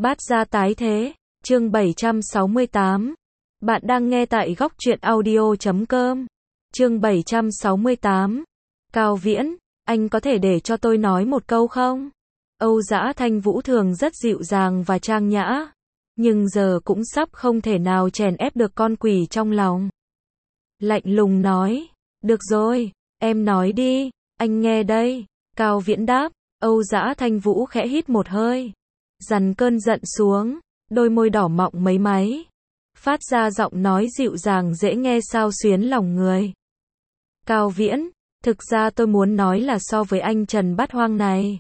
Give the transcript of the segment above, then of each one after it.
Bát gia tái thế, chương 768. Bạn đang nghe tại góc truyện audio.com. Chương 768. Cao Viễn, anh có thể để cho tôi nói một câu không? Âu Dã Thanh Vũ thường rất dịu dàng và trang nhã, nhưng giờ cũng sắp không thể nào chèn ép được con quỷ trong lòng. Lạnh lùng nói, được rồi, em nói đi, anh nghe đây. Cao Viễn đáp. Âu Dã Thanh Vũ khẽ hít một hơi, dằn cơn giận xuống, đôi môi đỏ mọng mấy máy, phát ra giọng nói dịu dàng dễ nghe xao xuyến lòng người. Cao Viễn, thực ra tôi muốn nói là so với anh Trần Bát Hoang này.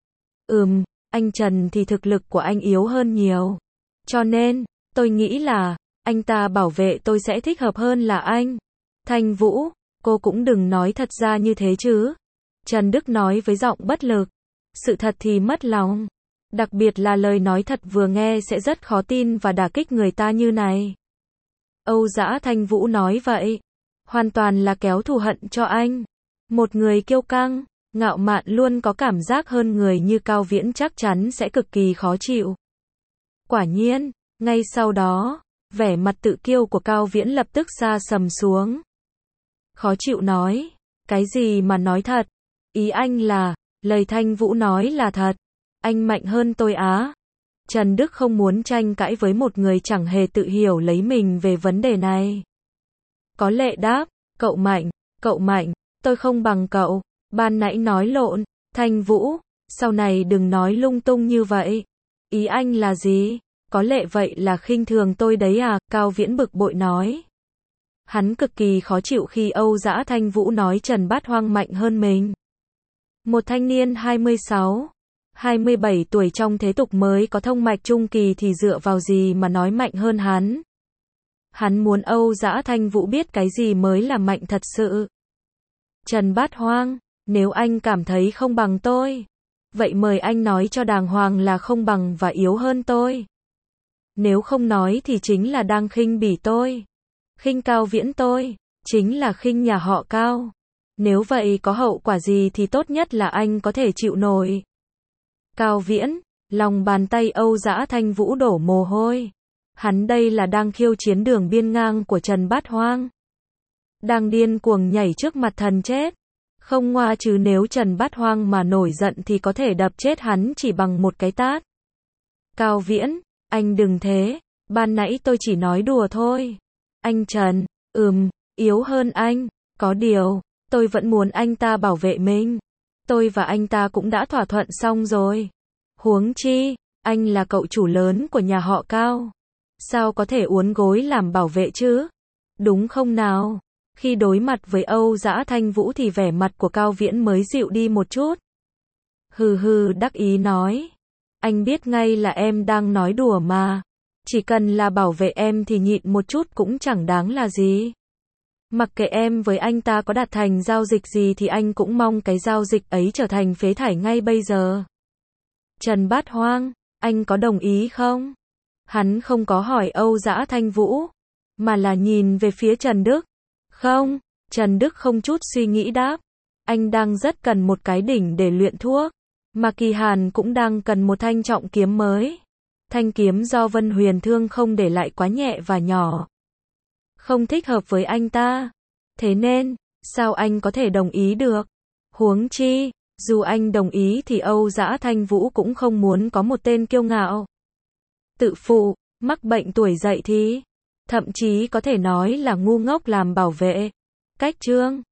Anh Trần thì thực lực của anh yếu hơn nhiều. Cho nên, tôi nghĩ là, anh ta bảo vệ tôi sẽ thích hợp hơn là anh. Thanh Vũ, cô cũng đừng nói thật ra như thế chứ. Trần Đức nói với giọng bất lực. Sự thật thì mất lòng. Đặc biệt là lời nói thật vừa nghe sẽ rất khó tin và đả kích người ta như này. Âu Dã Thanh Vũ nói vậy. Hoàn toàn là kéo thù hận cho anh. Một người kiêu căng, ngạo mạn luôn có cảm giác hơn người như Cao Viễn chắc chắn sẽ cực kỳ khó chịu. Quả nhiên, ngay sau đó, vẻ mặt tự kiêu của Cao Viễn lập tức sa sầm xuống. Khó chịu nói, cái gì mà nói thật? Ý anh là, lời Thanh Vũ nói là thật. Anh mạnh hơn tôi á. Trần Đức không muốn tranh cãi với một người chẳng hề tự hiểu lấy mình về vấn đề này. Có Lệ đáp, cậu mạnh, tôi không bằng cậu. Ban nãy nói lộn. Thanh Vũ, sau này đừng nói lung tung như vậy. Ý anh là gì? Có Lệ vậy là khinh thường tôi đấy à? Cao Viễn bực bội nói. Hắn cực kỳ khó chịu khi Âu Dã Thanh Vũ nói Trần Bát Hoang mạnh hơn mình. Một thanh niên 26, 27 tuổi trong thế tục mới có thông mạch trung kỳ thì dựa vào gì mà nói mạnh hơn hắn. Hắn muốn Âu Dã Thanh Vũ biết cái gì mới là mạnh thật sự. Trần Bát Hoang, nếu anh cảm thấy không bằng tôi, vậy mời anh nói cho đàng hoàng là không bằng và yếu hơn tôi. Nếu không nói thì chính là đang khinh bỉ tôi. Khinh Cao Viễn tôi, chính là khinh nhà họ Cao. Nếu vậy có hậu quả gì thì tốt nhất là anh có thể chịu nổi. Cao Viễn, lòng bàn tay Âu Dã Thanh Vũ đổ mồ hôi. Hắn đây là đang khiêu chiến đường biên ngang của Trần Bát Hoang. Đang điên cuồng nhảy trước mặt thần chết. Không ngoa chứ nếu Trần Bát Hoang mà nổi giận thì có thể đập chết hắn chỉ bằng một cái tát. Cao Viễn, anh đừng thế, ban nãy tôi chỉ nói đùa thôi. Anh Trần, yếu hơn anh, có điều, tôi vẫn muốn anh ta bảo vệ mình. Tôi và anh ta cũng đã thỏa thuận xong rồi. Huống chi, anh là cậu chủ lớn của nhà họ Cao. Sao có thể uốn gối làm bảo vệ chứ? Đúng không nào? Khi đối mặt với Âu Dã Thanh Vũ thì vẻ mặt của Cao Viễn mới dịu đi một chút. Hừ đắc ý nói. Anh biết ngay là em đang nói đùa mà. Chỉ cần là bảo vệ em thì nhịn một chút cũng chẳng đáng là gì. Mặc kệ em với anh ta có đạt thành giao dịch gì thì anh cũng mong cái giao dịch ấy trở thành phế thải ngay bây giờ. Trần Bát Hoang, anh có đồng ý không? Hắn không có hỏi Âu Dã Thanh Vũ, mà là nhìn về phía Trần Đức. Không, Trần Đức không chút suy nghĩ đáp. Anh đang rất cần một cái đỉnh để luyện thuốc, mà Kỳ Hàn cũng đang cần một thanh trọng kiếm mới. Thanh kiếm do Vân Huyền Thương không để lại quá nhẹ và nhỏ. Không thích hợp với anh ta. Thế nên, sao anh có thể đồng ý được? Huống chi, dù anh đồng ý thì Âu Dã Thanh Vũ cũng không muốn có một tên kiêu ngạo, tự phụ, mắc bệnh tuổi dậy thì, thậm chí có thể nói là ngu ngốc làm bảo vệ. Cách chương